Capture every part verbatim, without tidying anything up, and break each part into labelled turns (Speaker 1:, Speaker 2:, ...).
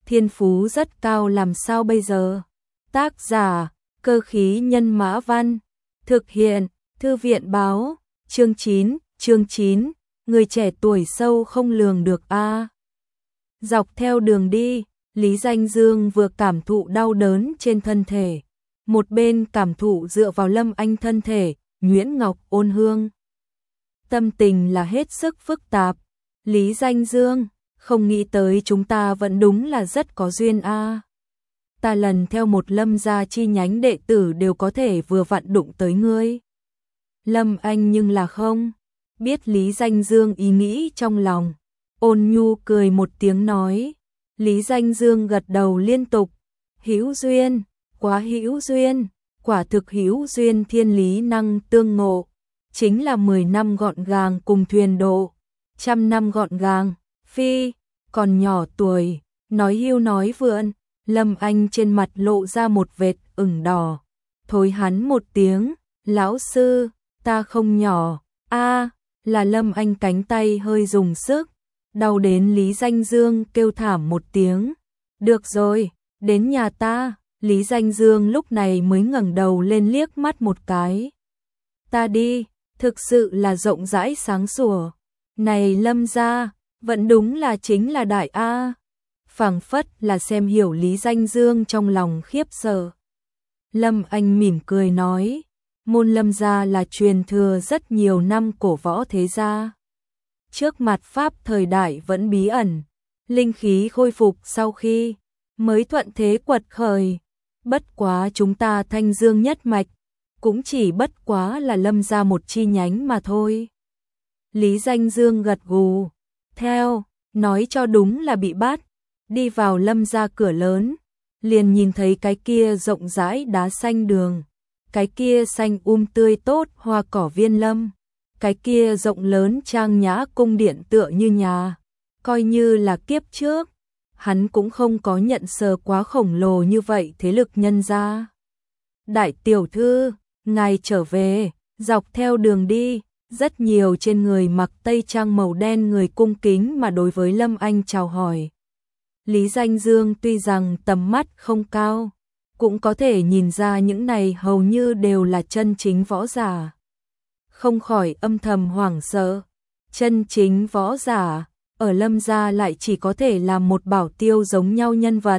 Speaker 1: thiên phú rất cao làm sao bây giờ? Tác giả, Cơ khí nhân mã văn. Thực hiện, Thư viện báo. Chương chín, chương chín, người trẻ tuổi sâu không lường được a. Dọc theo đường đi, Lý Danh Dương vừa cảm thụ đau đớn trên thân thể, một bên cảm thụ dựa vào Lâm Anh thân thể, nhuyễn ngọc ôn hương. Tâm tình là hết sức phức tạp. Lý Danh Dương, không nghĩ tới chúng ta vẫn đúng là rất có duyên a. Ta lần theo một Lâm gia chi nhánh đệ tử đều có thể vừa vặn đụng tới ngươi. Lâm Anh nhưng là không biết Lý Danh Dương ý nghĩ trong lòng, ôn nhu cười một tiếng nói. Lý Danh Dương gật đầu liên tục. Hữu duyên, quá hữu duyên, quả thực hữu duyên thiên lý năng tương ngộ, chính là mười năm gọn gàng cùng thuyền độ, trăm năm gọn gàng, phi, còn nhỏ tuổi, nói hưu nói vượn. Lâm Anh trên mặt lộ ra một vệt ửng đỏ, thối hắn một tiếng, lão sư, ta không nhỏ, a. Là Lâm Anh cánh tay hơi dùng sức, đau đến Lý Danh Dương kêu thảm một tiếng. Được rồi, đến nhà ta. Lý Danh Dương lúc này mới ngẩng đầu lên liếc mắt một cái. Ta đi, thực sự là rộng rãi sáng sủa. Này Lâm gia, vẫn đúng là chính là đại a. Phảng phất là xem hiểu Lý Danh Dương trong lòng khiếp sợ. Lâm Anh mỉm cười nói, môn Lâm gia là truyền thừa rất nhiều năm cổ võ thế gia. Trước mặt pháp thời đại vẫn bí ẩn, linh khí khôi phục sau khi mới thuận thế quật khởi. Bất quá chúng ta Thanh Dương nhất mạch, cũng chỉ bất quá là Lâm gia một chi nhánh mà thôi. Lý Danh Dương gật gù, theo, nói cho đúng là bị bắt. Đi vào Lâm gia cửa lớn, liền nhìn thấy cái kia rộng rãi đá xanh đường, cái kia xanh um tươi tốt hoa cỏ viên lâm, cái kia rộng lớn trang nhã cung điện tựa như nhà, coi như là kiếp trước, hắn cũng không có nhận sờ quá khổng lồ như vậy thế lực nhân gia. Đại tiểu thư, ngài trở về. Dọc theo đường đi, rất nhiều trên người mặc tây trang màu đen người cung kính mà đối với Lâm Anh chào hỏi. Lý Danh Dương tuy rằng tầm mắt không cao, cũng có thể nhìn ra những này hầu như đều là chân chính võ giả. Không khỏi âm thầm hoảng sợ, chân chính võ giả, ở Lâm gia lại chỉ có thể là một bảo tiêu giống nhau nhân vật.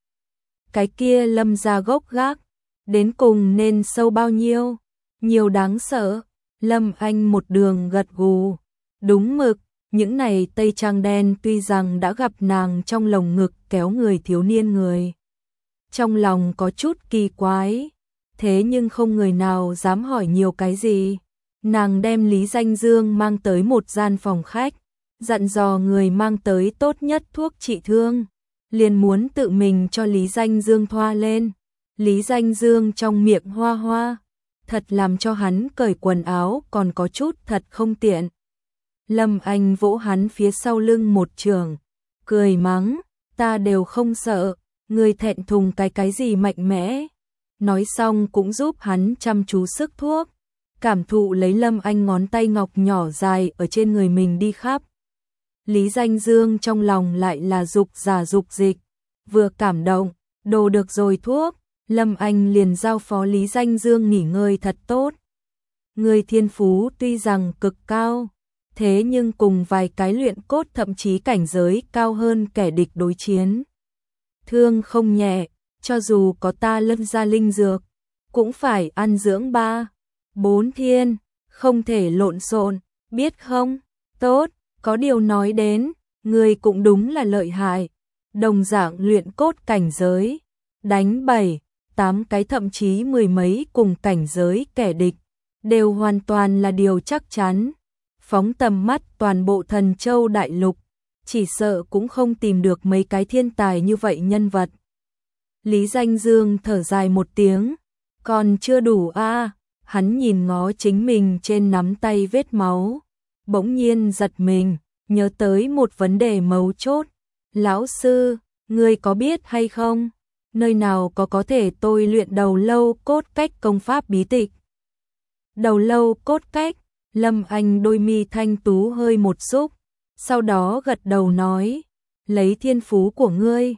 Speaker 1: Cái kia Lâm gia gốc gác, đến cùng nên sâu bao nhiêu, nhiều đáng sợ. Lâm Anh một đường gật gù, đúng mực. Những này tây trang đen tuy rằng đã gặp nàng trong lồng ngực kéo người thiếu niên người. Trong lòng có chút kỳ quái, thế nhưng không người nào dám hỏi nhiều cái gì. Nàng đem Lý Danh Dương mang tới một gian phòng khách, dặn dò người mang tới tốt nhất thuốc trị thương, liền muốn tự mình cho Lý Danh Dương thoa lên. Lý Danh Dương trong miệng hoa hoa, thật làm cho hắn cởi quần áo còn có chút thật không tiện. Lâm Anh vỗ hắn phía sau lưng một trường, cười mắng, ta đều không sợ, người thẹn thùng cái cái gì mạnh mẽ. Nói xong cũng giúp hắn chăm chú sức thuốc, cảm thụ lấy Lâm Anh ngón tay ngọc nhỏ dài ở trên người mình đi khắp. Lý Danh Dương trong lòng lại là dục giả dục dịch, vừa cảm động, đồ được rồi thuốc, Lâm Anh liền giao phó Lý Danh Dương nghỉ ngơi thật tốt. Người thiên phú tuy rằng cực cao, thế nhưng cùng vài cái luyện cốt thậm chí cảnh giới cao hơn kẻ địch đối chiến. Thương không nhẹ, cho dù có ta Lâm gia linh dược, cũng phải ăn dưỡng ba, bốn thiên, không thể lộn xộn, biết không? Tốt, có điều nói đến, người cũng đúng là lợi hại, đồng dạng luyện cốt cảnh giới, đánh bảy, tám cái thậm chí mười mấy cùng cảnh giới kẻ địch, đều hoàn toàn là điều chắc chắn. Phóng tầm mắt toàn bộ Thần Châu đại lục, chỉ sợ cũng không tìm được mấy cái thiên tài như vậy nhân vật. Lý Danh Dương thở dài một tiếng, còn chưa đủ a. À, hắn nhìn ngó chính mình trên nắm tay vết máu, bỗng nhiên giật mình, nhớ tới một vấn đề mấu chốt. Lão sư, ngươi có biết hay không, nơi nào có có thể tôi luyện đầu lâu cốt cách công pháp bí tịch? Đầu lâu cốt cách, Lâm Anh đôi mi thanh tú hơi một xúc, sau đó gật đầu nói, lấy thiên phú của ngươi,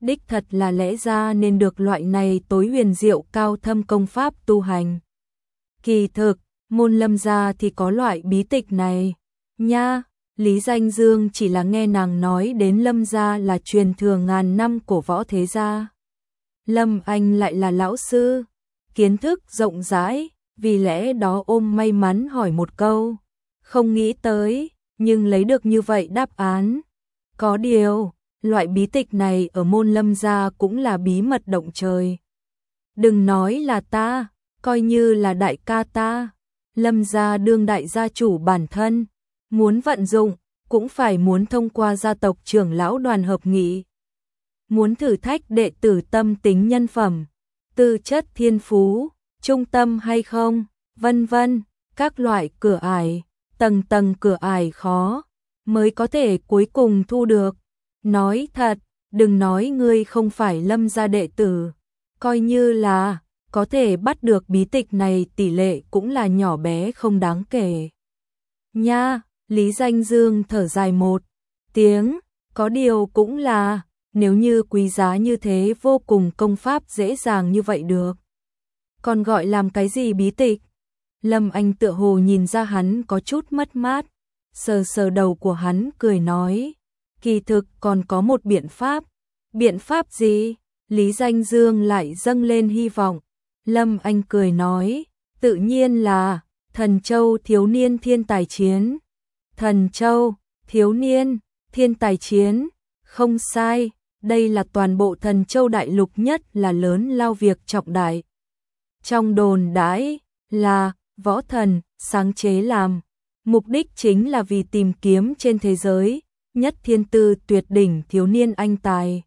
Speaker 1: đích thật là lẽ ra nên được loại này tối huyền diệu cao thâm công pháp tu hành. Kỳ thực, môn Lâm gia thì có loại bí tịch này. Nha, Lý Danh Dương chỉ là nghe nàng nói đến Lâm gia là truyền thừa ngàn năm của võ thế gia. Lâm Anh lại là lão sư, kiến thức rộng rãi, vì lẽ đó ôm may mắn hỏi một câu. Không nghĩ tới, nhưng lấy được như vậy đáp án. Có điều, loại bí tịch này ở môn Lâm gia cũng là bí mật động trời. Đừng nói là ta, coi như là đại ca ta, Lâm gia đương đại gia chủ bản thân, muốn vận dụng, cũng phải muốn thông qua gia tộc trưởng lão đoàn hợp nghị. Muốn thử thách đệ tử tâm tính nhân phẩm, tư chất thiên phú, trung tâm hay không, vân vân, các loại cửa ải, tầng tầng cửa ải khó, mới có thể cuối cùng thu được. Nói thật, đừng nói ngươi không phải Lâm gia đệ tử, coi như là có thể bắt được bí tịch này tỷ lệ cũng là nhỏ bé không đáng kể. Nha, Lý Danh Dương thở dài một tiếng, có điều cũng là, nếu như quý giá như thế vô cùng công pháp dễ dàng như vậy được. Còn gọi làm cái gì bí tịch? Lâm Anh tựa hồ nhìn ra hắn có chút mất mát, sờ sờ đầu của hắn cười nói, kỳ thực còn có một biện pháp. Biện pháp gì? Lý Danh Dương lại dâng lên hy vọng. Lâm Anh cười nói, tự nhiên là Thần Châu thiếu niên thiên tài chiến. Thần Châu, thiếu niên, thiên tài chiến, không sai, đây là toàn bộ Thần Châu đại lục nhất là lớn lao việc trọng đại. Trong đồn đãi là võ thần sáng chế làm, mục đích chính là vì tìm kiếm trên thế giới nhất thiên tư tuyệt đỉnh thiếu niên anh tài.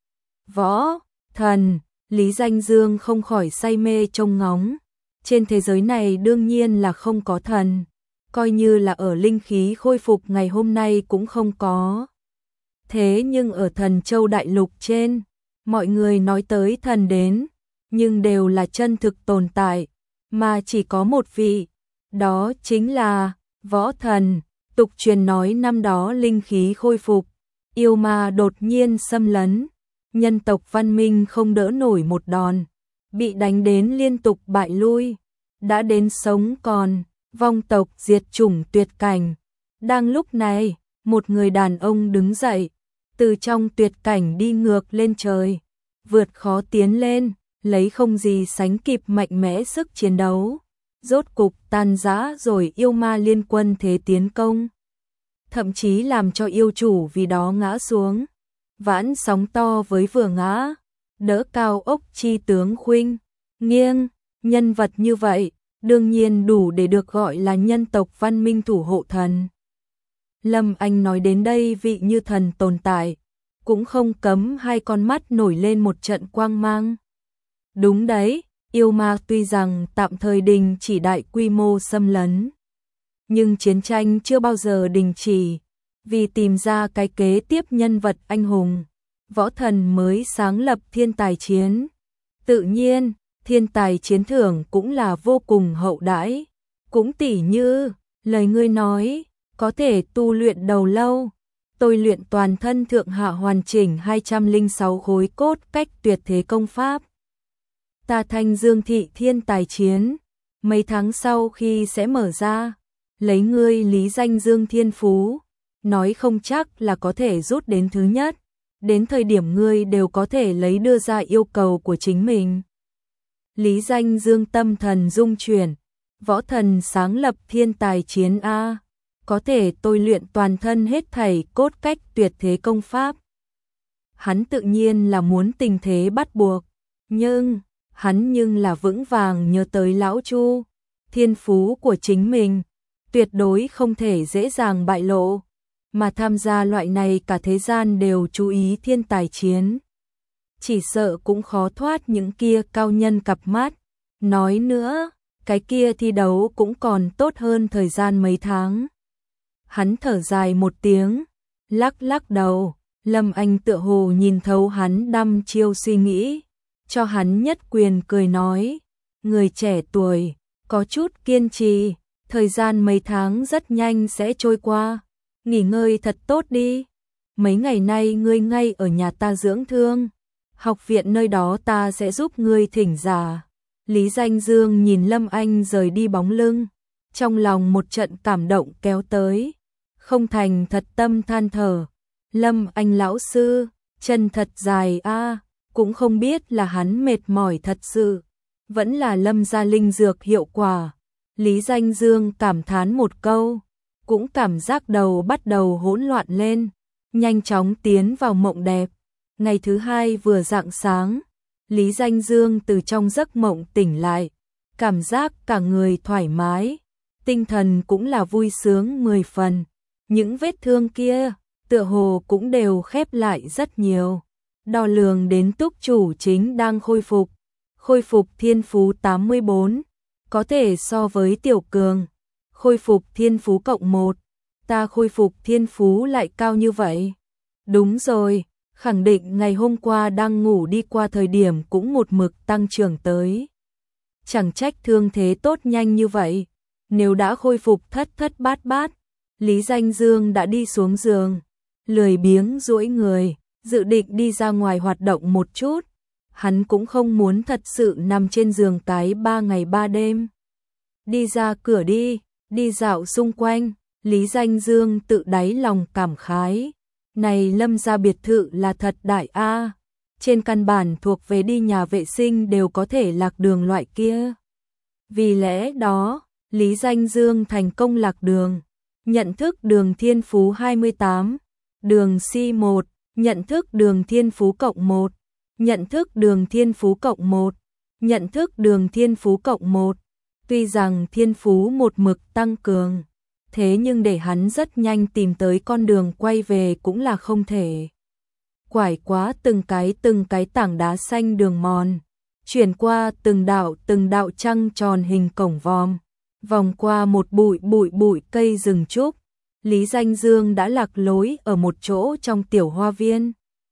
Speaker 1: Võ thần, Lý Danh Dương không khỏi say mê trông ngóng. Trên thế giới này đương nhiên là không có thần, coi như là ở linh khí khôi phục ngày hôm nay cũng không có. Thế nhưng ở Thần Châu đại lục trên, mọi người nói tới thần đến, nhưng đều là chân thực tồn tại, mà chỉ có một vị, đó chính là võ thần. Tục truyền nói năm đó linh khí khôi phục, yêu ma đột nhiên xâm lấn, nhân tộc văn minh không đỡ nổi một đòn, bị đánh đến liên tục bại lui, đã đến sống còn, vong tộc diệt chủng tuyệt cảnh. Đang lúc này, một người đàn ông đứng dậy, từ trong tuyệt cảnh đi ngược lên trời, vượt khó tiến lên, lấy không gì sánh kịp mạnh mẽ sức chiến đấu, rốt cục tan rã rồi yêu ma liên quân thế tiến công, thậm chí làm cho yêu chủ vì đó ngã xuống. Vãn sóng to với vừa ngã, đỡ cao ốc chi tướng khuynh nghiêng, nhân vật như vậy, đương nhiên đủ để được gọi là nhân tộc văn minh thủ hộ thần. Lâm Anh nói đến đây vị như thần tồn tại, cũng không cấm hai con mắt nổi lên một trận quang mang. Đúng đấy, yêu ma tuy rằng tạm thời đình chỉ đại quy mô xâm lấn, nhưng chiến tranh chưa bao giờ đình chỉ, vì tìm ra cái kế tiếp nhân vật anh hùng, võ thần mới sáng lập thiên tài chiến. Tự nhiên, thiên tài chiến thưởng cũng là vô cùng hậu đãi, cũng tỉ như, lời ngươi nói, có thể tu luyện đầu lâu, tôi luyện toàn thân thượng hạ hoàn chỉnh hai trăm lẻ sáu khối cốt cách tuyệt thế công pháp. Ta Thanh Dương thị thiên tài chiến, mấy tháng sau khi sẽ mở ra, lấy ngươi Lý Danh Dương thiên phú, nói không chắc là có thể rút đến thứ nhất, đến thời điểm ngươi đều có thể lấy đưa ra yêu cầu của chính mình. Lý Danh Dương tâm thần rung chuyển, võ thần sáng lập thiên tài chiến A, có thể tôi luyện toàn thân hết thảy cốt cách tuyệt thế công pháp. Hắn tự nhiên là muốn tình thế bắt buộc, nhưng, hắn nhưng là vững vàng nhớ tới lão Chu, thiên phú của chính mình, tuyệt đối không thể dễ dàng bại lộ, mà tham gia loại này cả thế gian đều chú ý thiên tài chiến. Chỉ sợ cũng khó thoát những kia cao nhân cặp mắt, nói nữa, cái kia thi đấu cũng còn tốt hơn thời gian mấy tháng. Hắn thở dài một tiếng, lắc lắc đầu, Lâm Anh tựa hồ nhìn thấu hắn đăm chiêu suy nghĩ, cho hắn nhất quyền cười nói, người trẻ tuổi, có chút kiên trì, thời gian mấy tháng rất nhanh sẽ trôi qua, nghỉ ngơi thật tốt đi, mấy ngày nay ngươi ngay ở nhà ta dưỡng thương, học viện nơi đó ta sẽ giúp ngươi thỉnh giả. Lý Danh Dương nhìn Lâm Anh rời đi bóng lưng, trong lòng một trận cảm động kéo tới, không thành thật tâm than thở, Lâm Anh lão sư, chân thật dài a, cũng không biết là hắn mệt mỏi thật sự, vẫn là Lâm gia linh dược hiệu quả. Lý Danh Dương cảm thán một câu, cũng cảm giác đầu bắt đầu hỗn loạn lên, nhanh chóng tiến vào mộng đẹp. Ngày thứ hai vừa rạng sáng, Lý Danh Dương từ trong giấc mộng tỉnh lại, cảm giác cả người thoải mái, tinh thần cũng là vui sướng mười phần. Những vết thương kia, tựa hồ cũng đều khép lại rất nhiều. Đo lường đến túc chủ chính đang khôi phục, khôi phục thiên phú tám mươi bốn, có thể so với tiểu cường, khôi phục thiên phú cộng một, ta khôi phục thiên phú lại cao như vậy. Đúng rồi, khẳng định ngày hôm qua đang ngủ đi qua thời điểm cũng một mực tăng trưởng tới. Chẳng trách thương thế tốt nhanh như vậy, nếu đã khôi phục thất thất bát bát, Lý Danh Dương đã đi xuống giường, lười biếng duỗi người, dự định đi ra ngoài hoạt động một chút. Hắn cũng không muốn thật sự nằm trên giường cái ba ngày ba đêm. Đi ra cửa đi, đi dạo xung quanh, Lý Danh Dương tự đáy lòng cảm khái. Này Lâm gia biệt thự là thật đại a, trên căn bản thuộc về đi nhà vệ sinh đều có thể lạc đường loại kia. Vì lẽ đó, Lý Danh Dương thành công lạc đường, nhận thức đường thiên phú hai mươi tám, đường C một, nhận thức đường thiên phú cộng một, nhận thức đường thiên phú cộng một, nhận thức đường thiên phú cộng một. Tuy rằng thiên phú một mực tăng cường, thế nhưng để hắn rất nhanh tìm tới con đường quay về cũng là không thể. Quải quá từng cái từng cái tảng đá xanh đường mòn, chuyển qua từng đạo từng đạo trăng tròn hình cổng vòm, vòng qua một bụi bụi bụi cây rừng trúc, Lý Danh Dương đã lạc lối ở một chỗ trong tiểu hoa viên.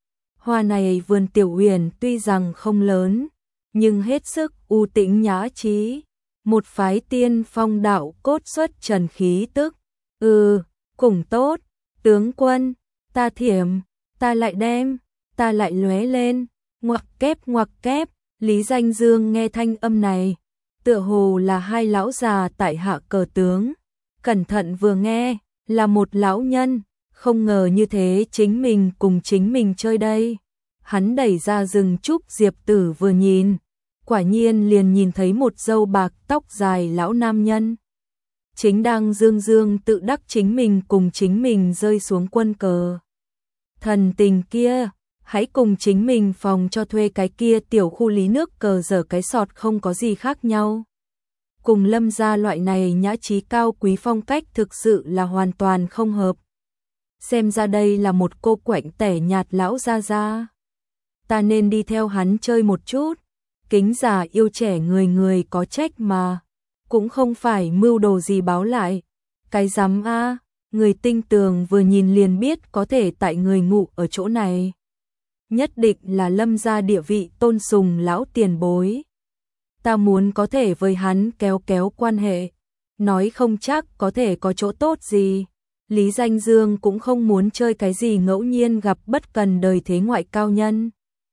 Speaker 1: Hoa này vườn tiểu huyền tuy rằng không lớn, nhưng hết sức u tĩnh nhã trí, một phái tiên phong đạo cốt xuất trần khí tức. Ừ, cũng tốt, tướng quân, ta thiểm, ta lại đem, ta lại lóe lên, ngoặc kép ngoặc kép. Lý Danh Dương nghe thanh âm này, tựa hồ là hai lão già tại hạ cờ tướng, cẩn thận vừa nghe, là một lão nhân, không ngờ như thế chính mình cùng chính mình chơi đây. Hắn đẩy ra rừng trúc diệp tử vừa nhìn, quả nhiên liền nhìn thấy một râu bạc tóc dài lão nam nhân. Chính đang dương dương tự đắc chính mình cùng chính mình rơi xuống quân cờ. Thần tình kia, hãy cùng chính mình phòng cho thuê cái kia tiểu khu lý nước cờ dở cái sọt không có gì khác nhau. Cùng Lâm gia loại này nhã trí cao quý phong cách thực sự là hoàn toàn không hợp. Xem ra đây là một cô quạnh tẻ nhạt lão gia gia. Ta nên đi theo hắn chơi một chút. Kính già yêu trẻ người người có trách mà. Cũng không phải mưu đồ gì báo lại. Cái rắm a, người tinh tường vừa nhìn liền biết có thể tại người ngủ ở chỗ này. Nhất định là Lâm gia địa vị tôn sùng lão tiền bối. Ta muốn có thể với hắn kéo kéo quan hệ, nói không chắc có thể có chỗ tốt gì. Lý Danh Dương cũng không muốn chơi cái gì ngẫu nhiên gặp bất cần đời thế ngoại cao nhân.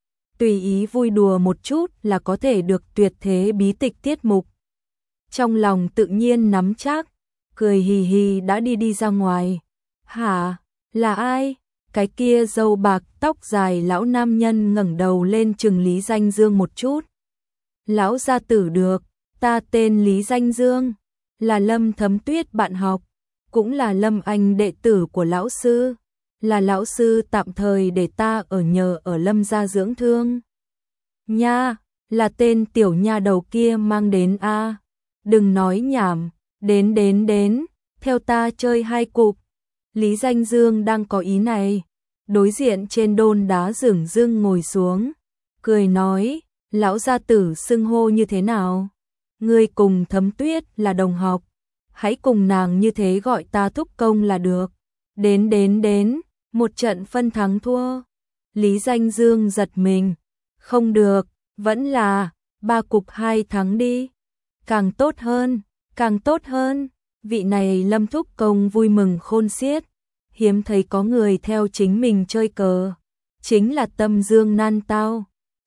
Speaker 1: Tùy ý vui đùa một chút là có thể được tuyệt thế bí tịch tiết mục. Trong lòng tự nhiên nắm chắc, cười hì hì đã đi đi ra ngoài. Hả, là ai? Cái kia râu bạc tóc dài lão nam nhân ngẩng đầu lên chừng Lý Danh Dương một chút. Lão gia tử được, ta tên Lý Danh Dương, là Lâm Thấm Tuyết bạn học, cũng là Lâm Anh đệ tử của lão sư, là lão sư tạm thời để ta ở nhờ ở Lâm gia dưỡng thương. Nha, là tên tiểu nha đầu kia mang đến a. Đừng nói nhảm, đến đến đến, theo ta chơi hai cục. Lý Danh Dương đang có ý này, đối diện trên đôn đá rừng rưng ngồi xuống, cười nói, lão gia tử xưng hô như thế nào? Ngươi cùng Thấm Tuyết là đồng học, hãy cùng nàng như thế gọi ta thúc công là được. Đến đến đến, một trận phân thắng thua. Lý Danh Dương giật mình, không được, vẫn là ba cục hai thắng đi. Càng tốt hơn, càng tốt hơn. Vị này Lâm thúc công vui mừng khôn xiết, hiếm thấy có người theo chính mình chơi cờ, chính là tâm dương nan tao.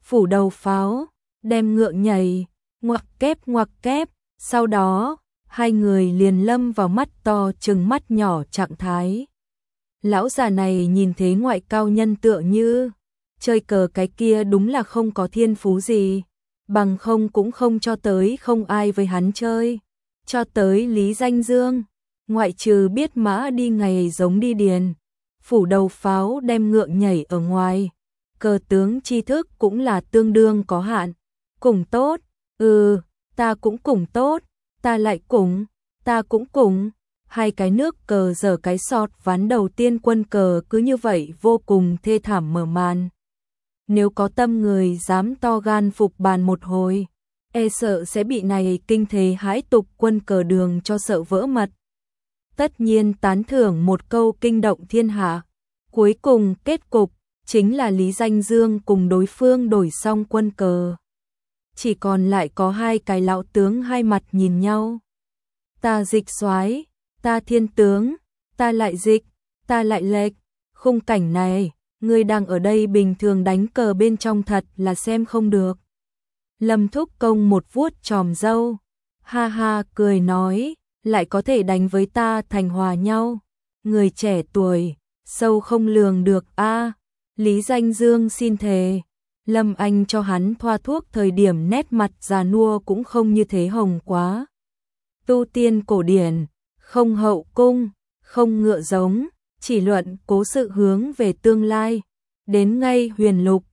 Speaker 1: phủ đầu pháo, đem ngựa nhảy, ngoặc kép ngoặc kép, sau đó, hai người liền lâm vào mắt to trừng mắt nhỏ trạng thái. Lão già này nhìn thế ngoại cao nhân tựa như, chơi cờ cái kia đúng là không có thiên phú gì, bằng không cũng không cho tới không ai với hắn chơi. Cho tới Lý Danh Dương, ngoại trừ biết mã đi ngày giống đi điền, phủ đầu pháo đem ngựa nhảy ở ngoài, cờ tướng tri thức cũng là tương đương có hạn. Cùng tốt, ừ, ta cũng cùng tốt, ta lại cùng, ta cũng cùng. Hai cái nước cờ giở cái sọt ván đầu tiên quân cờ cứ như vậy vô cùng thê thảm mở màn. Nếu có tâm người dám to gan phục bàn một hồi, e sợ sẽ bị này kinh thế hãi tục quân cờ đường cho sợ vỡ mật. Tất nhiên tán thưởng một câu kinh động thiên hạ. Cuối cùng kết cục chính là Lý Danh Dương cùng đối phương đổi xong quân cờ. Chỉ còn lại có hai cái lão tướng hai mặt nhìn nhau. Ta dịch soái, ta thiên tướng, ta lại dịch, ta lại lệch. Khung cảnh này, người đang ở đây bình thường đánh cờ bên trong thật là xem không được. Lâm Thúc Công một vuốt chòm râu, ha ha cười nói, lại có thể đánh với ta thành hòa nhau. Người trẻ tuổi, sâu không lường được a. Lý Danh Dương xin thề, Lâm Anh cho hắn thoa thuốc thời điểm nét mặt già nua cũng không như thế hồng quá. Tu tiên cổ điển, không hậu cung, không ngựa giống, chỉ luận cố sự hướng về tương lai. Đến ngay huyền lục,